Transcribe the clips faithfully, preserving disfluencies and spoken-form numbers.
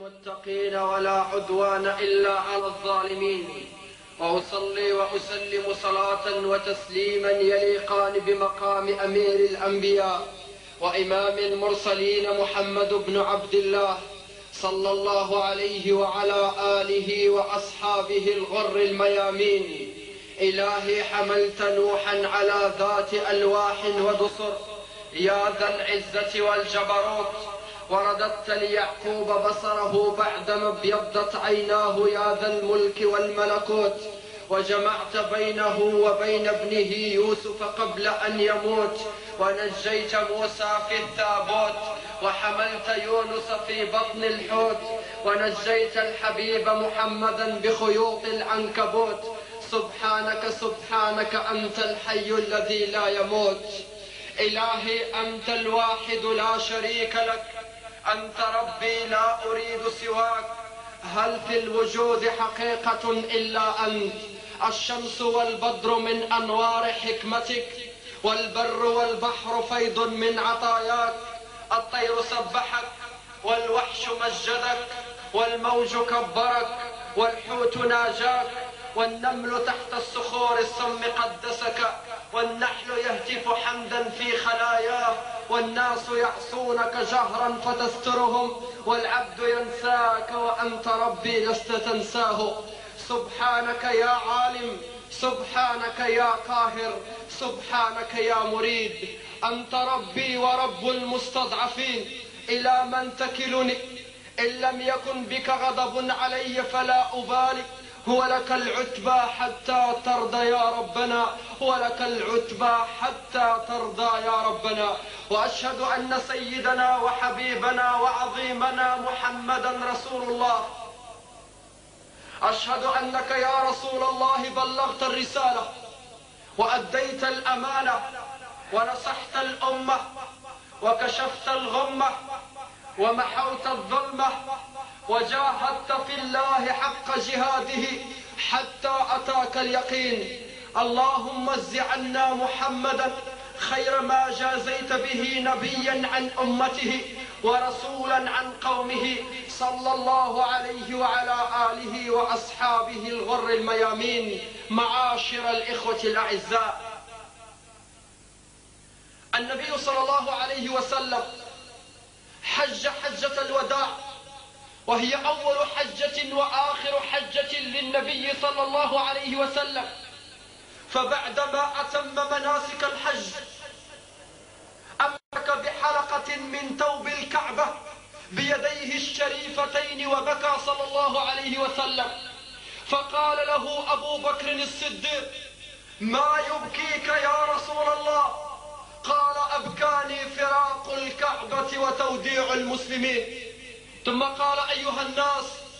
للمتقين ولا عدوان إلا على الظالمين، وأصلي وأسلم صلاة وتسليما يليقان بمقام أمير الأنبياء وإمام المرسلين محمد بن عبد الله صلى الله عليه وعلى آله وأصحابه الغر الميامين. إلهي حملت نوحا على ذات ألواح ودسر يا ذا العزة والجبروت، ورددت ليعقوب بصره بعدما ابيضت عيناه يا ذا الملك والملكوت، وجمعت بينه وبين ابنه يوسف قبل أن يموت، ونجيت موسى في التابوت، وحملت يونس في بطن الحوت، ونجيت الحبيب محمدا بخيوط العنكبوت. سبحانك سبحانك أنت الحي الذي لا يموت. إلهي أنت الواحد لا شريك لك، أنت ربي لا أريد سواك، هل في الوجود حقيقة إلا أنت؟ الشمس والبدر من أنوار حكمتك، والبر والبحر فيض من عطاياك، الطير سبحك والوحش مجدك، والموج كبرك والحوت ناجاك، والنمل تحت الصخور السم قدسك، والنحل يهتف حمدا في خلاياه، والناس يعصونك جهرا فتسترهم، والعبد ينساك وأنت ربي لست تنساه. سبحانك يا عالم، سبحانك يا قاهر، سبحانك يا مريد. أنت ربي ورب المستضعفين، إلى من تكلني؟ إن لم يكن بك غضب علي فلا أبالي، هو لك العتبى حتى ترضى يا ربنا، هو لك العتبى حتى ترضى يا ربنا. وأشهد أن سيدنا وحبيبنا وعظيمنا محمدا رسول الله. أشهد أنك يا رسول الله بلغت الرسالة وأديت الأمانة ونصحت الأمة وكشفت الغمة ومحوت الظلمة وجاهدت في الله حق جهاده حتى أتاك اليقين. اللهم اجز عنا محمدا خير ما جازيت به نبيا عن أمته ورسولا عن قومه، صلى الله عليه وعلى آله وأصحابه الغر الميامين. معاشر الإخوة الأعزاء، النبي صلى الله عليه وسلم حج حجة الوداع، وهي أول حجة وآخر حجة للنبي صلى الله عليه وسلم. فبعدما أتم مناسك الحج أمسك بحلقة من ثوب الكعبة بيديه الشريفتين وبكى صلى الله عليه وسلم، فقال له أبو بكر الصديق: ما يبكيك يا رسول الله؟ قال: أبكاني فراق الكعبة وتوديع المسلمين. ثم قال: أيها الناس،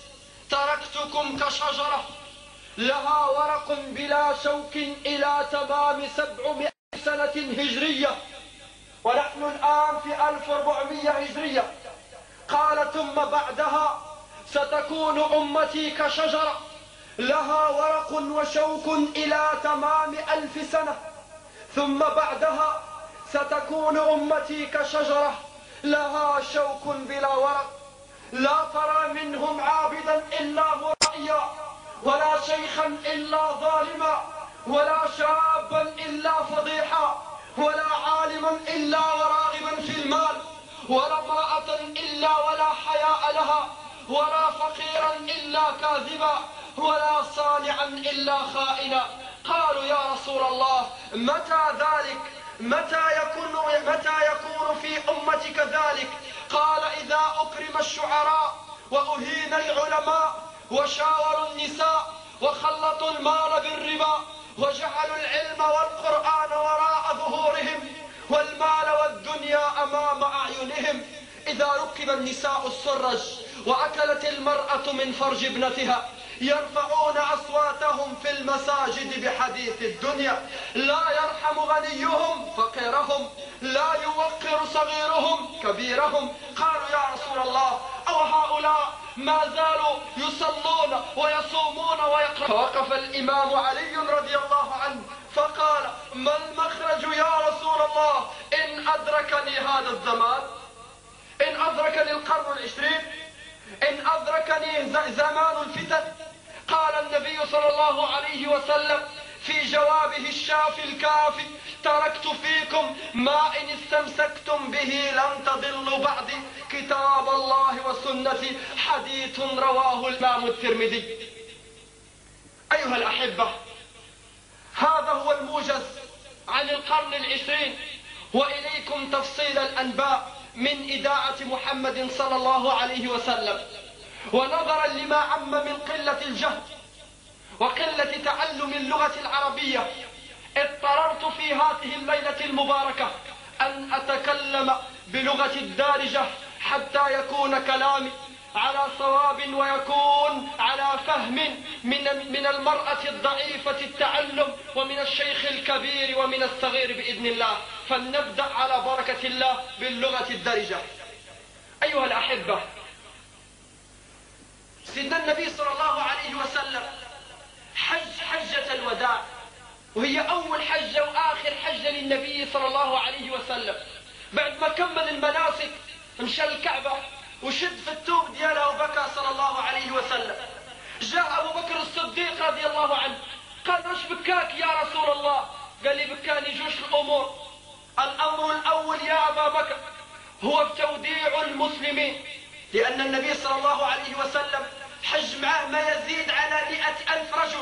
تركتكم كشجرة لها ورق بلا شوك إلى تمام سبعمائة سنة هجرية، ونحن الآن في ألف وأربعمائة هجرية. قال: ثم بعدها ستكون أمتي كشجرة لها ورق وشوك إلى تمام ألف سنة، ثم بعدها ستكون أمتي كشجرة لها شوك بلا ورق، لا ترى منهم عابدا إلا مرائيا، ولا شيخا إلا ظالما، ولا شابا إلا فضيحا، ولا عالما إلا وراغبا في المال، ولا امرأة إلا ولا حياء لها، ولا فقيرا إلا كاذبا، ولا صانعا إلا خائنا. قالوا: يا رسول الله، متى ذلك؟ متى يكون, متى يكون في أمتك ذلك؟ قال: إذا أكرم الشعراء وأهين العلماء وشاوروا النساء وخلطوا المال بالربا وجعلوا العلم والقرآن وراء ظهورهم والمال والدنيا أمام أعينهم. إذا ركب النساء السرج وأكلت المرأة من فرج ابنتها يرفعون أصواتهم في المساجد بحديث الدنيا، لا يرحم غنيهم فقيرهم، لا يوقر صغيرهم كبيرهم. قالوا: يا رسول الله، أو هؤلاء ما زالوا يصلون ويصومون ويقرأون؟ فوقف الإمام علي رضي الله عنه فقال: ما المخرج يا رسول الله إن أدركني هذا الزمان، إن أدركني القرن العشرين؟ إن أدركني زمان الفتن، قال النبي صلى الله عليه وسلم في جوابه الشافي الكافي: تركت فيكم ما إن استمسكتم به لن تضلوا بعدي كتاب الله وسنتي، حديث رواه الإمام الترمذي. أيها الأحبة، هذا هو الموجز عن القرن العشرين، وإليكم تفصيل الأنباء من إذاعة محمد صلى الله عليه وسلم. ونظرا لما عم من قلة الجهد وقلة تعلم اللغة العربية، اضطررت في هذه الليلة المباركة أن أتكلم بلغة الدارجة حتى يكون كلامي على صواب ويكون على فهم من من المرأة الضعيفة التعلم ومن الشيخ الكبير ومن الصغير بإذن الله. فلنبدأ على بركة الله باللغة الدارجة. أيها الأحبة، سيدنا النبي صلى الله عليه وسلم حج حجة الوداع، وهي أول حجة وآخر حجة للنبي صلى الله عليه وسلم. بعد ما كمل المناسك مشى الكعبة وشد في الثوب ديالها وبكى صلى الله عليه وسلم. جاء أبو بكر الصديق رضي الله عنه قال: وش بكاك يا رسول الله؟ قال لي: بكاني جوش الأمور. الأمر الأول يا أبا بكر هو توديع المسلمين، لأن النبي صلى الله عليه وسلم حج معه ما يزيد على مئة ألف رجل،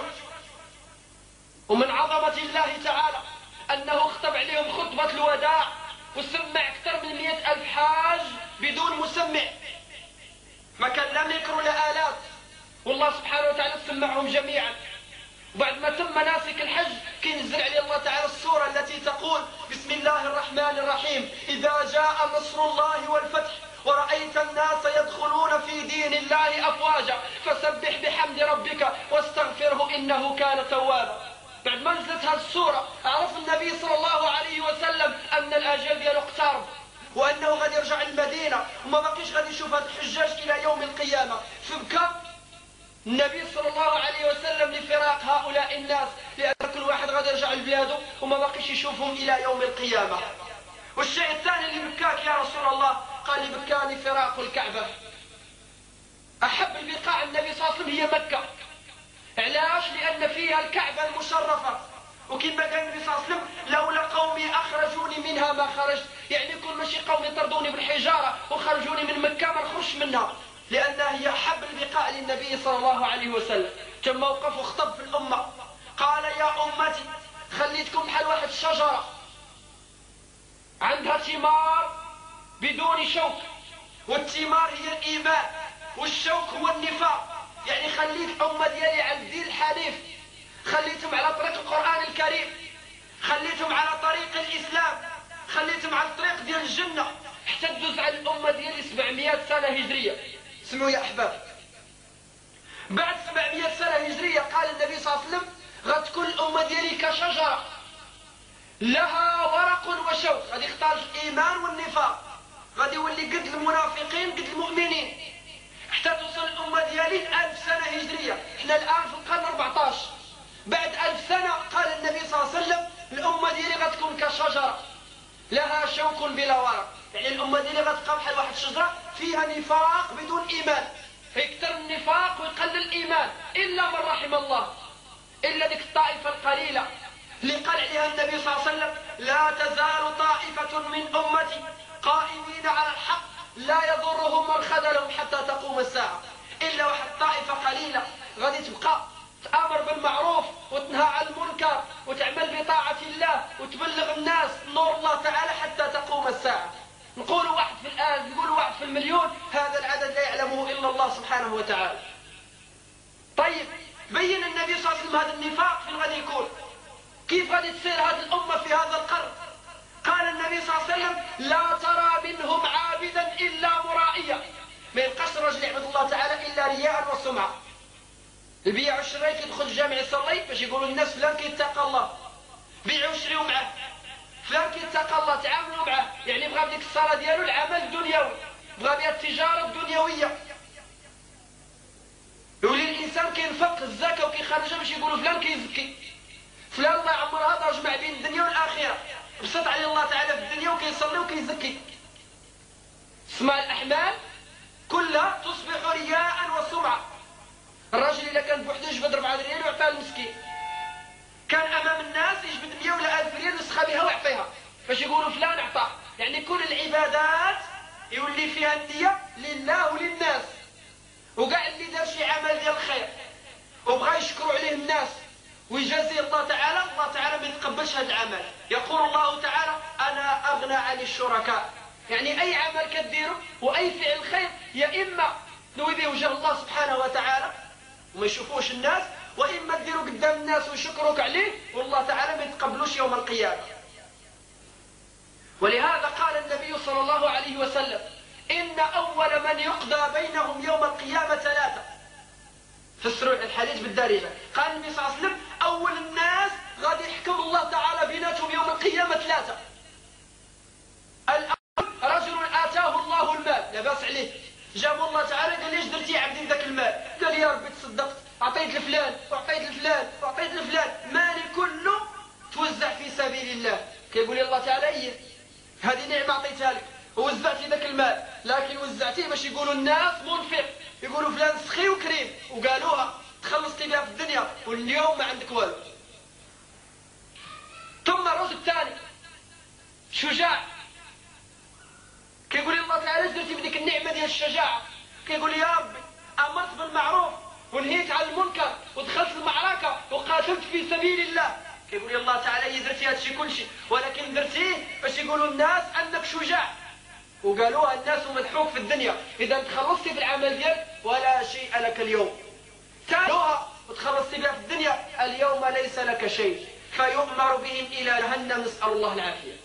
ومن عظمة الله تعالى أنه اختب عليهم خطبة الوداع وسمع أكثر من مئة ألف حاج بدون مسمع، ما كان لم يكروا لآلات، والله سبحانه وتعالى سمعهم جميعا. وبعد ما تم مناسك الحج كينزل عليه الله تعالى السورة التي تقول: بسم الله الرحمن الرحيم، إذا جاء نصر الله والفتح ورأيت الناس يدخلون في دين الله أفواجا فسبح بحمد ربك واستغفره إنه كان توابا. بعد ما نزلت هذه السورة عرف النبي صلى الله عليه وسلم أن الأجل ديالو اقترب، وأنه غادي يرجع المدينة وما بقيش غادي يشوف هذا الحجاج إلى يوم القيامة. فبكى النبي صلى الله عليه وسلم لفراق هؤلاء الناس، لأن كل واحد غادي يرجع لبلاده وما بقيش يشوفهم إلى يوم القيامة. والشيء الثاني اللي بكاك يا رسول الله؟ قال لي: بكاني فراق الكعبة. أحب البقاع النبي صلى الله عليه وسلم هي مكة. علاش؟ لأن فيها الكعبة المشرفة، وكما قال النبي صلى الله عليه وسلم: لولا قومي أخرجوني منها ما خرجت. يعني يكون ماشي قومي طردوني بالحجارة وخرجوني من مكة ما نخرجش منها، لأنها هي أحب البقاع للنبي صلى الله عليه وسلم. كم موقف وخطب في الأمة قال: يا أمتي خليتكم بحال واحد الشجرة عندها ثمار بدون شوك، والثمار هي الإيمان والشوك هو النفاق. يعني خليت الأمة ديالي على الدين الحنيف، خليتهم على طريق القرآن الكريم، خليتهم على طريق الإسلام، خليتهم على الطريق ديال الجنة، حتى تدوز على الأمة ديالي سبعمائة سنة هجرية. اسمعوا يا أحباب، بعد سبعمائة سنة هجرية قال النبي صلى الله عليه وسلم: غتكون الأمة ديالي كشجرة لها ورق وشوك، غادي يختار الإيمان والنفاق، غادي يولي قد المنافقين قد المؤمنين، حتى توصل الأمة ديالي ألف سنة هجرية. احنا الآن في القرن أربعطاش، بعد ألف سنة قال النبي صلى الله عليه وسلم: الأمة ديالي غتكون كشجرة لها شوك بلا ورق. يعني الأمة ديالي غتبقى بحال واحد الشجرة فيها نفاق بدون إيمان، يكثر النفاق ويقل الإيمان، إلا من رحم الله، إلا ديك الطائفة القليلة اللي قال عليها النبي صلى الله عليه وسلم: لا تزال طائفة من أمتي قائمين على الحق لا يضرهم من خذلهم حتى تقوم الساعة. إلا واحد طائفة قليلة غادي تبقى تأمر بالمعروف وتنهى عن المنكر وتعمل بطاعة الله وتبلغ الناس نور الله تعالى حتى تقوم الساعة. نقول واحد في الآن، نقول واحد في المليون، هذا العدد لا يعلمه إلا الله سبحانه وتعالى. طيب، بين النبي صلى الله عليه وسلم هذا النفاق فين غادي يكون، كيف غادي تصير هذه الأمة في هذا القرن. قال النبي صلى الله عليه وسلم: لا ترى منهم عابدا إلا مرائيا. ما يبقاش الرجل يعبد الله تعالى إلا رياء وسمعة. البيع والشراء كيدخل الجامع يصلي باش يقولوا للناس فلان كيتقى الله، بيعوا وشريوا معه، فلان كيتقى الله تعاملوا معه. يعني بغى بديك الصلاة ديالو العمل الدنيوي، بغى بها التجارة الدنيوية. يولي الإنسان كينفق الزكاة وكيخرجها باش يقولوا فلان كيزكي، فلان الله يعمر هذا جمع بين الدنيا والآخرة، بسط عليه الله تعالى في الدنيا وكيصلي وكيزكي. اسماء الأحمال كلها تصبح باش يقولوا فلان اعطاه. يعني كل العبادات يولي فيها النية لله وللناس. وكاع اللي دار شي عمل ديال الخير وبغى يشكروا عليه الناس ويجازي الله تعالى، الله تعالى ما يتقبلش هذا العمل. يقول الله تعالى انا اغنى عن الشركاء. يعني اي عمل كديره واي فعل خير يا اما نوي به وجه الله سبحانه وتعالى وما يشوفوش الناس، واما تديروا قدام الناس ويشكروك عليه والله تعالى ما يتقبلوش يوم القيامه. ولهذا قال النبي صلى الله عليه وسلم ان اول من يقضى بينهم يوم القيامه ثلاثه. فسروا الحديث بالدارجه. قال النبي صلى الله عليه وسلم اول الناس غادي يحكم الله تعالى بيناتهم يوم القيامه ثلاثه. الاول رجل اتاه الله المال لا باس عليه، جابوا الله تعالى قال لي اش درتي يا عبدي بذاك المال؟ قال يا ربي تصدقت، اعطيت لفلان واعطيت لفلان واعطيت لفلان، مالي كله توزع في سبيل الله. كيقول لي الله تعالى ايه هذه نعمه اعطيتها لك ووزعتي ذاك المال، لكن وزعتيه باش يقولوا الناس منفق، يقولوا فلان سخي وكريم، وقالوها تخلصتي بها في الدنيا واليوم ما عندك والو. ثم الرجل الثاني شجاع، كيقول لي الله تعالى اش درتي بديك النعمه ديال الشجاعه؟ كيقول لي يا ربي امرت بالمعروف ونهيت عن المنكر ودخلت المعركه وقاتلت في سبيل الله. كيقول لي الله تعالى اي درتي هادشي كلشي ولكن درتيه باش يقولوا الناس انك شجاع، وقالوها الناس ومدحوك في الدنيا، اذا تخلصتي في العمل ديالك ولا شيء لك اليوم. قالوها وتخلصتي بها في الدنيا اليوم ليس لك شيء، فيؤمر بهم الى جهنم نسال الله العافيه.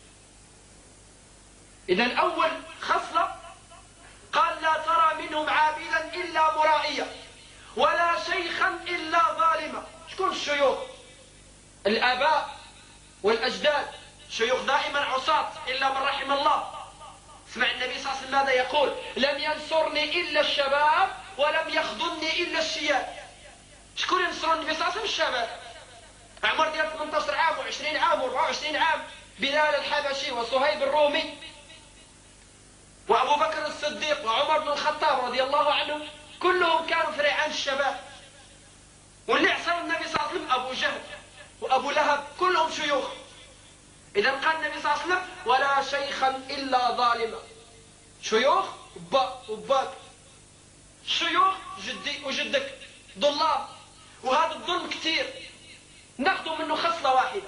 إذا أول خصلة قال لا ترى منهم عابدا إلا مرائيا ولا شيخا إلا ظالما. شكون الشيوخ؟ الآباء والأجداد. شيوخ دائما عصاة إلا من رحم الله. اسمع النبي صلى الله عليه وسلم ماذا يقول؟ لم ينصرني إلا الشباب ولم يخذلني إلا الشياب. شكون ينصر النبي صلى الله عليه وسلم؟ الشباب. عمر ديال ثمانية عشر عام وعشرين عام وأربعة وعشرين عام، بلال الحبشي وصهيب الرومي وأبو بكر الصديق وعمر بن الخطاب رضي الله عنهم، كلهم كانوا في ريعان الشباب. واللي عصر النبي صلى الله عليه وسلم أبو جهل وأبو لهب كلهم شيوخ. إذا قال النبي صلى الله عليه وسلم ولا شيخا إلا ظالما. شيوخ با وباك، شيوخ جدي وجدك ظلام، وهذا الظلم كثير. ناخذ منه خصلة واحدة.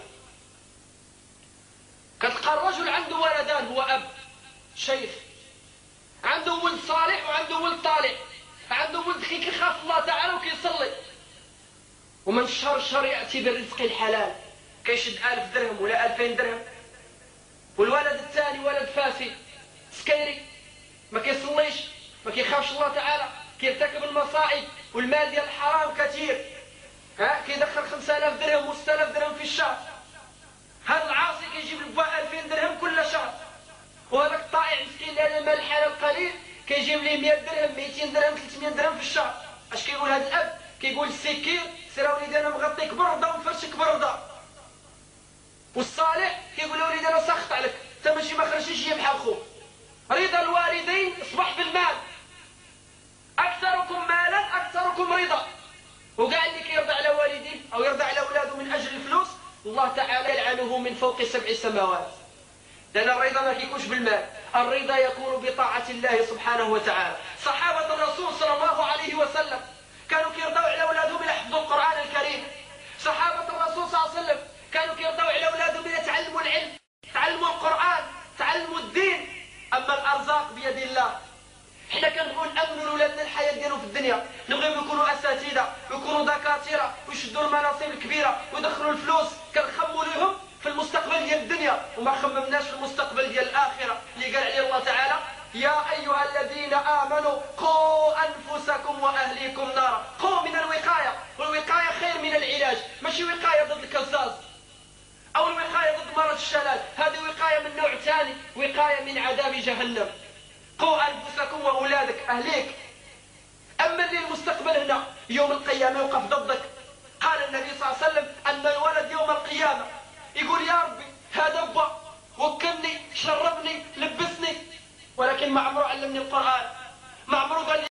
كتلقى الرجل عنده ولدان، هو أب شيخ، عنده ولد صالح وعنده ولد طالح، عنده ولد كيخاف الله تعالى وكيصلي، ومن شهر الشهر يأتي بالرزق الحلال، كيشد ألف درهم ولا ألفين درهم. والولد الثاني ولد فاسد سكيري، ما كيصليش، ما كيخافش الله تعالى، كيرتكب المصائب، والمال ديال الحرام كثير، ها كيدخل خمسة آلاف درهم وستة آلاف درهم في الشهر. هذا العاصي كيجيب لبوا ألفين درهم كل شهر، وهذاك الطائع مسكين لأن المال الحلال قليل كيجيب ليه مئة درهم مئتين درهم ثلاثمئة درهم في الشهر. اش كيقول هذا الاب؟ كيقول السكير سير وليدي انا مغطيك برده ومفرشك برده. والصالح كيقول وليدي انا ساخط عليك، انت ماشي ما خرجتيش هي بحال خوك. رضا الوالدين اصبح بالمال، اكثركم مالا اكثركم رضا. وكاع اللي كيرضى على والديه او يرضى على اولاده من اجل الفلوس الله تعالى يلعنه من فوق سبع سماوات. لأن الرضا ما كيكونش بالمال، الرضا يكون بطاعة الله سبحانه وتعالى. صحابة الرسول صلى الله عليه وسلم كانوا كيرضوا على أولادهم إلى حفظ القرآن الكريم. صحابة الرسول صلى الله عليه وسلم كانوا كيرضوا على أولادهم إلى تعلموا العلم، تعلموا القرآن، تعلموا الدين. أما الأرزاق بيد الله. حنا كنبغيو نأمنوا لولادنا الحياة ديالهم في الدنيا، نبغيو يكونوا أساتذة ويكونوا دكاترة ويشدوا المناصب الكبيرة ويدخلوا الفلوس، كنخموا لهم في المستقبل ديال الدنيا وما خممناش في المستقبل ديال الآخرة اللي قال عليه الله تعالى يا أيها الذين آمنوا قوا أنفسكم وأهليكم نارا. قوا من الوقاية، والوقاية خير من العلاج، ماشي وقاية ضد الكزاز أو الوقاية ضد مرض الشلال، هذه وقاية من نوع ثاني، وقاية من عذاب جهنم. قوا أنفسكم وأولادك أهليك. أما اللي المستقبل هنا يوم القيامة يوقف ضدك. قال النبي صلى الله عليه وسلم أن الولد يوم القيامة يقول يا ربي هذا با وكلني شربني لبسني، ولكن ما عمره علمني القرآن، ما عمره قال